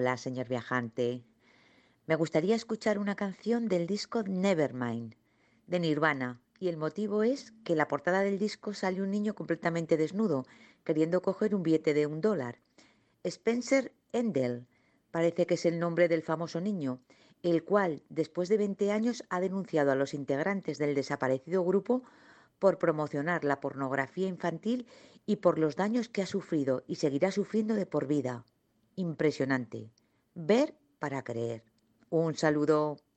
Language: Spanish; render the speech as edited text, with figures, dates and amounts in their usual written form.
Hola, señor viajante. Me gustaría escuchar una canción del disco Nevermind, de Nirvana, y el motivo es que en la portada del disco sale un niño completamente desnudo, queriendo coger un billete de $1. Spencer Endel parece que es el nombre del famoso niño, el cual, después de 20 años, ha denunciado a los integrantes del desaparecido grupo por promocionar la pornografía infantil y por los daños que ha sufrido y seguirá sufriendo de por vida. Impresionante. Ver para creer. Un saludo.